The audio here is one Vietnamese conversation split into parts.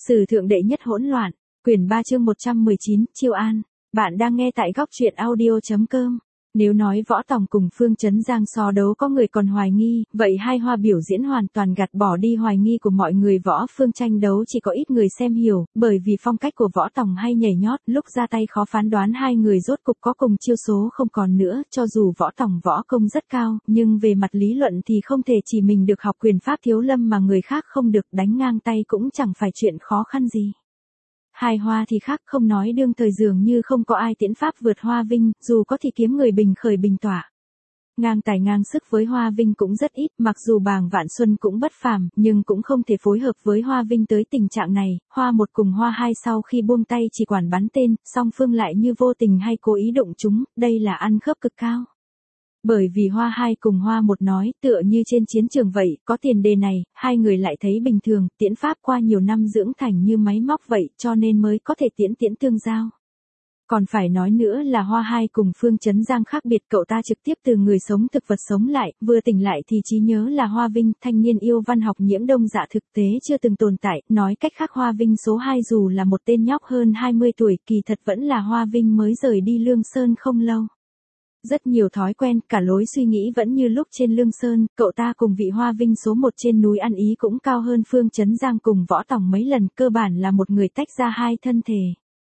Sử thượng đệ nhất hỗn loạn, quyển 3 chương 119, Chiêu An. Bạn đang nghe tại góc truyện audio.com. Nếu nói Võ Tòng cùng Phương Chấn Giang so đấu có người còn hoài nghi, vậy hai hoa biểu diễn hoàn toàn gạt bỏ đi hoài nghi của mọi người. Võ Phương tranh đấu chỉ có ít người xem hiểu, bởi vì phong cách của Võ Tòng hay nhảy nhót, lúc ra tay khó phán đoán hai người rốt cục có cùng chiêu số không còn nữa. Cho dù Võ Tòng võ công rất cao, nhưng về mặt lý luận thì không thể chỉ mình được học quyền pháp thiếu lâm mà người khác không được, đánh ngang tay cũng chẳng phải chuyện khó khăn gì. Hai hoa thì khác, không nói đương thời dường như không có ai tiễn pháp vượt Hoa Vinh, dù có thì kiếm người bình khởi bình tỏa. Ngang tài ngang sức với Hoa Vinh cũng rất ít, mặc dù Bàng Vạn Xuân cũng bất phàm, nhưng cũng không thể phối hợp với Hoa Vinh tới tình trạng này. Hoa một cùng Hoa hai sau khi buông tay chỉ quản bắn tên, song phương lại như vô tình hay cố ý đụng chúng, đây là ăn khớp cực cao. Bởi vì Hoa hai cùng Hoa một nói tựa như trên chiến trường vậy, có tiền đề này, hai người lại thấy bình thường, tiễn pháp qua nhiều năm dưỡng thành như máy móc vậy, cho nên mới có thể tiễn tương giao. Còn phải nói nữa là Hoa hai cùng Phương Chấn Giang khác biệt, cậu ta trực tiếp từ người sống thực vật sống lại, vừa tỉnh lại thì trí nhớ là Hoa Vinh, thanh niên yêu văn học nhiễm đông dạ thực tế chưa từng tồn tại, nói cách khác Hoa Vinh số 2 dù là một tên nhóc hơn 20 tuổi, kỳ thật vẫn là Hoa Vinh mới rời đi Lương Sơn không lâu. Rất nhiều thói quen, cả lối suy nghĩ vẫn như lúc trên Lương Sơn, cậu ta cùng vị Hoa Vinh số 1 trên núi ăn ý cũng cao hơn Phương Chấn Giang cùng Võ Tòng mấy lần, cơ bản là một người tách ra hai thân thể.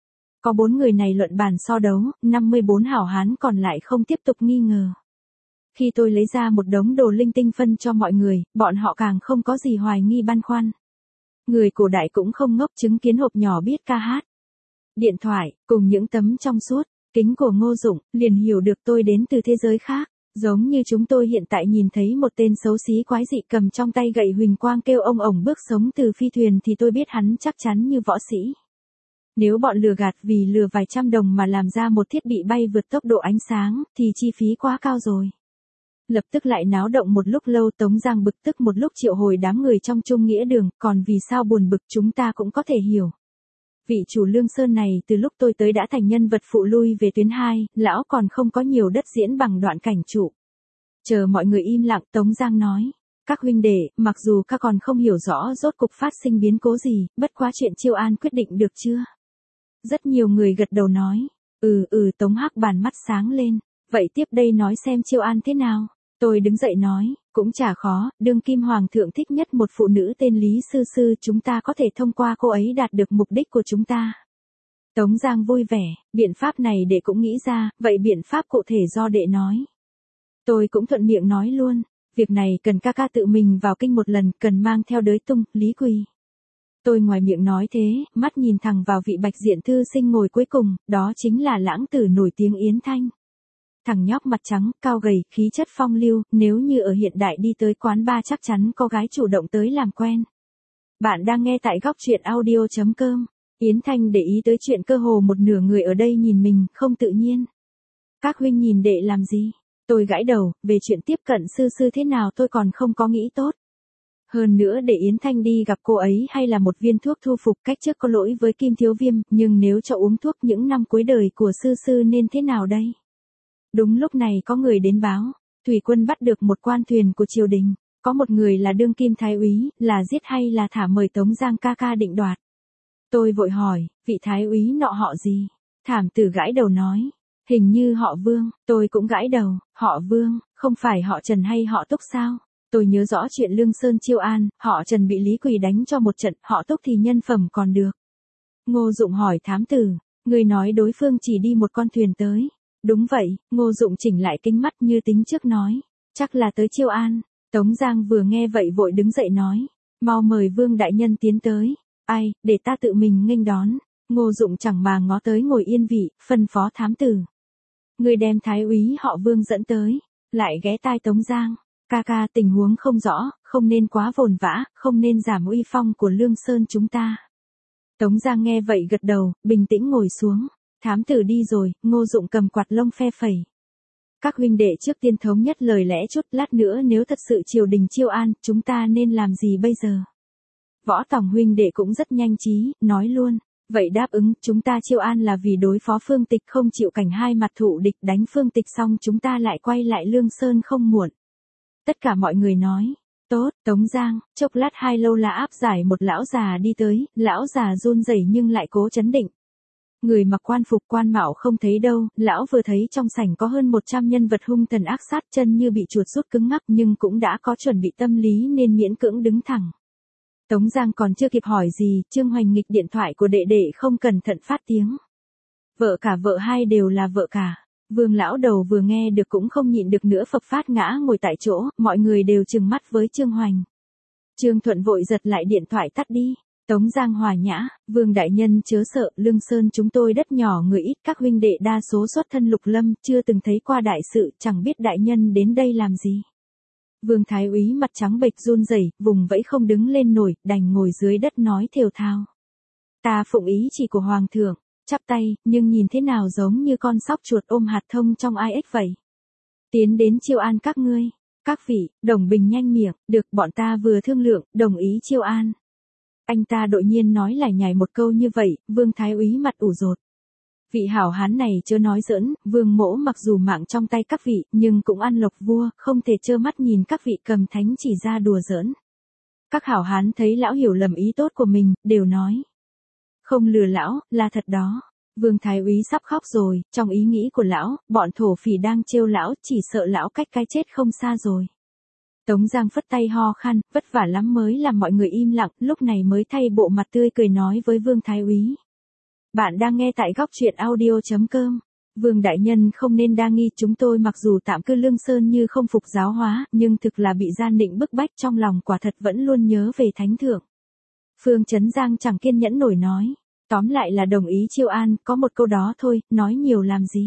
Có 4 người này luận bàn so đấu, 54 hảo hán còn lại không tiếp tục nghi ngờ. Khi tôi lấy ra một đống đồ linh tinh phân cho mọi người, bọn họ càng không có gì hoài nghi băn khoăn. Người cổ đại cũng không ngốc, chứng kiến hộp nhỏ biết ca hát, điện thoại, cùng những tấm trong suốt, kính của Ngô Dụng, liền hiểu được tôi đến từ thế giới khác. Giống như chúng tôi hiện tại nhìn thấy một tên xấu xí quái dị cầm trong tay gậy huỳnh quang kêu ông ổng bước sống từ phi thuyền thì tôi biết hắn chắc chắn như võ sĩ. Nếu bọn lừa gạt vì lừa vài trăm đồng mà làm ra một thiết bị bay vượt tốc độ ánh sáng, thì chi phí quá cao rồi. Lập tức lại náo động một lúc lâu, Tống Giang bực tức một lúc triệu hồi đám người trong Trung Nghĩa Đường, còn vì sao buồn bực chúng ta cũng có thể hiểu. Vị chủ Lương Sơn này từ lúc tôi tới đã thành nhân vật phụ, lui về tuyến 2, lão còn không có nhiều đất diễn bằng đoạn cảnh trụ. Chờ mọi người im lặng, Tống Giang nói. Các huynh đệ, mặc dù các còn không hiểu rõ rốt cục phát sinh biến cố gì, bất quá chuyện Chiêu An quyết định được chưa? Rất nhiều người gật đầu nói. Tống Hắc bàn mắt sáng lên. Vậy tiếp đây nói xem Chiêu An thế nào? Tôi đứng dậy nói, cũng chả khó, đương kim hoàng thượng thích nhất một phụ nữ tên Lý Sư Sư, chúng ta có thể thông qua cô ấy đạt được mục đích của chúng ta. Tống Giang vui vẻ, biện pháp này đệ cũng nghĩ ra, vậy biện pháp cụ thể do đệ nói. Tôi cũng thuận miệng nói luôn, việc này cần ca ca tự mình vào kinh một lần, cần mang theo Đới Tung, Lý Quỳ. Tôi ngoài miệng nói thế, mắt nhìn thẳng vào vị bạch diện thư sinh ngồi cuối cùng, đó chính là lãng tử nổi tiếng Yến Thanh. Thằng nhóc mặt trắng, cao gầy, khí chất phong lưu, nếu như ở hiện đại đi tới quán bar chắc chắn có gái chủ động tới làm quen. Bạn đang nghe tại góc truyện audio.com. Yến Thanh để ý tới chuyện cơ hồ một nửa người ở đây nhìn mình, không tự nhiên. Các huynh nhìn đệ làm gì? Tôi gãi đầu, về chuyện tiếp cận Sư Sư thế nào tôi còn không có nghĩ tốt. Hơn nữa để Yến Thanh đi gặp cô ấy hay là một viên thuốc thu phục, cách trước có lỗi với Kim Thiếu Viêm, nhưng nếu cho uống thuốc những năm cuối đời của Sư Sư nên thế nào đây? Đúng lúc này có người đến báo, thủy quân bắt được một quan thuyền của triều đình, có một người là đương kim thái úy, là giết hay là thả, mời Tống Giang ca ca định đoạt. Tôi vội hỏi, vị thái úy nọ họ gì? Thảm tử gãi đầu nói, hình như họ Vương. Tôi cũng gãi đầu, họ Vương, không phải họ Trần hay họ Túc sao? Tôi nhớ rõ chuyện Lương Sơn Chiêu An, họ Trần bị Lý Quỳ đánh cho một trận, họ Túc thì nhân phẩm còn được. Ngô Dụng hỏi thám tử, người nói đối phương chỉ đi một con thuyền tới. Đúng vậy, Ngô Dụng chỉnh lại kính mắt như tính trước nói, chắc là tới Chiêu An. Tống Giang vừa nghe vậy vội đứng dậy nói, mau mời Vương đại nhân tiến tới. Ai, để ta tự mình nghênh đón. Ngô Dụng chẳng mà ngó tới ngồi yên vị, phân phó thám tử. Người đem thái úy họ Vương dẫn tới, lại ghé tai Tống Giang. Ca ca, tình huống không rõ, không nên quá vồn vã, không nên giảm uy phong của Lương Sơn chúng ta. Tống Giang nghe vậy gật đầu, bình tĩnh ngồi xuống. Thám tử đi rồi, Ngô Dụng cầm quạt lông phe phẩy. Các huynh đệ trước tiên thống nhất lời lẽ chút, lát nữa nếu thật sự triều đình Chiêu An, chúng ta nên làm gì bây giờ? Võ Tòng huynh đệ cũng rất nhanh trí, nói luôn. Vậy đáp ứng, chúng ta Chiêu An là vì đối phó Phương Tịch, không chịu cảnh hai mặt thù địch, đánh Phương Tịch xong chúng ta lại quay lại Lương Sơn không muộn. Tất cả mọi người nói, Tốt, Tống Giang, chốc lát hai lâu la áp giải một lão già đi tới, lão già run rẩy nhưng lại cố chấn định. Người mặc quan phục quan mạo không thấy đâu, lão vừa thấy trong sảnh có hơn 100 nhân vật hung thần ác sát, chân như bị chuột rút cứng ngắc nhưng cũng đã có chuẩn bị tâm lý nên miễn cưỡng đứng thẳng. Tống Giang còn chưa kịp hỏi gì, Trương Hoành nghịch điện thoại của đệ đệ không cẩn thận phát tiếng. Vợ cả vợ hai đều là vợ cả. Vương lão đầu vừa nghe được cũng không nhịn được nữa phập phát ngã ngồi tại chỗ, mọi người đều trừng mắt với Trương Hoành. Trương Thuận vội giật lại điện thoại tắt đi. Tống Giang hòa nhã, Vương đại nhân chớ sợ, Lương Sơn chúng tôi đất nhỏ người ít, các huynh đệ đa số xuất thân lục lâm, chưa từng thấy qua đại sự, chẳng biết đại nhân đến đây làm gì. Vương thái úy mặt trắng bệch run rẩy, vùng vẫy không đứng lên nổi, đành ngồi dưới đất nói thều thào. Ta phụng ý chỉ của hoàng thượng, chắp tay, nhưng nhìn thế nào giống như con sóc chuột ôm hạt thông trong ai ếch vậy. Tiến đến chiêu an các ngươi. Các vị, Đồng Bình nhanh miệng, được, bọn ta vừa thương lượng, đồng ý chiêu an. Anh ta đột nhiên nói lải nhải một câu như vậy, Vương thái úy mặt ủ rột. Vị hảo hán này chớ nói giỡn, Vương mỗ mặc dù mạng trong tay các vị, nhưng cũng ăn lộc vua, không thể trơ mắt nhìn các vị cầm thánh chỉ ra đùa giỡn. Các hảo hán thấy lão hiểu lầm ý tốt của mình, đều nói. Không lừa lão, là thật đó. Vương thái úy sắp khóc rồi, trong ý nghĩ của lão, bọn thổ phỉ đang trêu lão, chỉ sợ lão cách cái chết không xa rồi. Tống Giang phất tay ho khan, vất vả lắm mới làm mọi người im lặng, lúc này mới thay bộ mặt tươi cười nói với Vương thái úy. Bạn đang nghe tại góc truyện audio.com. Vương đại nhân không nên đa nghi, chúng tôi mặc dù tạm cư Lương Sơn như không phục giáo hóa, nhưng thực là bị gian định bức bách, trong lòng quả thật vẫn luôn nhớ về thánh thượng. Phương Chấn Giang chẳng kiên nhẫn nổi nói. Tóm lại là đồng ý chiêu an, có một câu đó thôi, nói nhiều làm gì.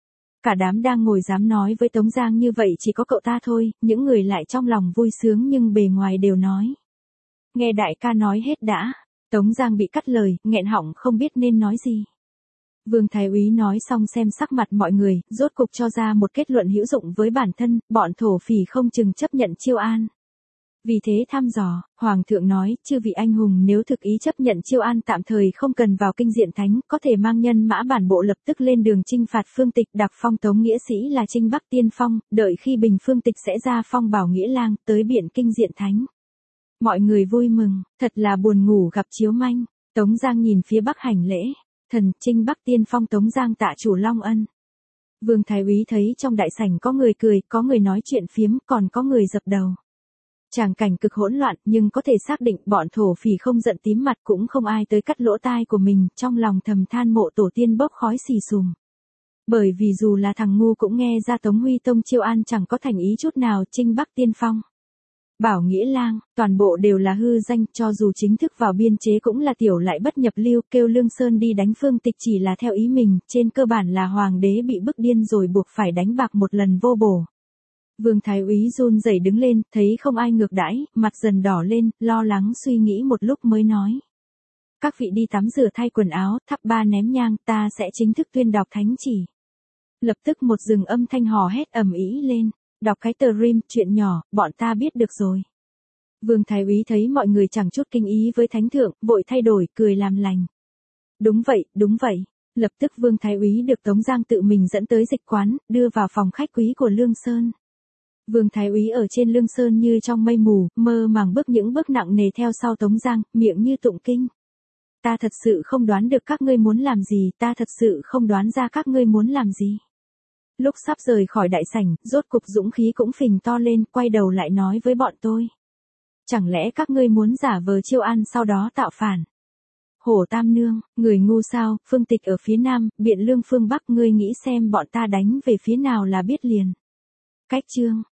Cả đám đang ngồi dám nói với Tống Giang như vậy chỉ có cậu ta thôi, những người lại trong lòng vui sướng nhưng bề ngoài đều nói. Nghe đại ca nói hết đã. Tống Giang bị cắt lời, nghẹn họng không biết nên nói gì. Vương thái úy nói xong xem sắc mặt mọi người, rốt cục cho ra một kết luận hữu dụng với bản thân, bọn thổ phỉ không chừng chấp nhận chiêu an. Vì thế thăm dò, Hoàng thượng nói, chư vị anh hùng nếu thực ý chấp nhận chiêu an tạm thời không cần vào kinh diện thánh, có thể mang nhân mã bản bộ lập tức lên đường chinh phạt Phương Tịch, đặc phong Tống nghĩa sĩ là Trinh Bắc Tiên Phong, đợi khi bình Phương Tịch sẽ ra phong Bảo Nghĩa Lang, tới biển kinh diện thánh. Mọi người vui mừng, thật là buồn ngủ gặp chiếu manh. Tống Giang nhìn phía bắc hành lễ, thần Trinh Bắc Tiên Phong Tống Giang tạ chủ Long Ân. Vương thái úy thấy trong đại sảnh có người cười, có người nói chuyện phiếm, còn có người dập đầu. Tràng cảnh cực hỗn loạn, nhưng có thể xác định bọn thổ phỉ không giận tím mặt, cũng không ai tới cắt lỗ tai của mình, trong lòng thầm than mộ tổ tiên bốc khói xì xùm. Bởi vì dù là thằng ngu cũng nghe ra Tống Huy Tông chiêu an chẳng có thành ý chút nào. Trinh Bắc Tiên Phong, Bảo Nghĩa Lang, toàn bộ đều là hư danh, cho dù chính thức vào biên chế cũng là tiểu lại bất nhập lưu, kêu Lương Sơn đi đánh Phương Tịch chỉ là theo ý mình, trên cơ bản là hoàng đế bị bức điên rồi buộc phải đánh bạc một lần vô bổ. Vương thái úy run rẩy đứng lên, thấy không ai ngược đãi, mặt dần đỏ lên, lo lắng suy nghĩ một lúc mới nói. Các vị đi tắm rửa thay quần áo, thắp ba ném nhang, ta sẽ chính thức tuyên đọc thánh chỉ. Lập tức một rừng âm thanh hò hét ầm ĩ lên, đọc cái tờ rim, chuyện nhỏ, bọn ta biết được rồi. Vương thái úy thấy mọi người chẳng chút kinh ý với thánh thượng, vội thay đổi, cười làm lành. Đúng vậy, đúng vậy. Lập tức Vương thái úy được Tống Giang tự mình dẫn tới dịch quán, đưa vào phòng khách quý của Lương Sơn. Vương thái úy ở trên Lương Sơn như trong mây mù, mơ màng bước những bước nặng nề theo sau Tống Giang, miệng như tụng kinh. Ta thật sự không đoán được các ngươi muốn làm gì, ta thật sự không đoán ra các ngươi muốn làm gì. Lúc sắp rời khỏi đại sảnh, rốt cục dũng khí cũng phình to lên, quay đầu lại nói với bọn tôi. Chẳng lẽ các ngươi muốn giả vờ chiêu an sau đó tạo phản? Hổ Tam Nương, người ngu sao, Phương Tịch ở phía nam, Biện Lương phương bắc, ngươi nghĩ xem bọn ta đánh về phía nào là biết liền. Cách chương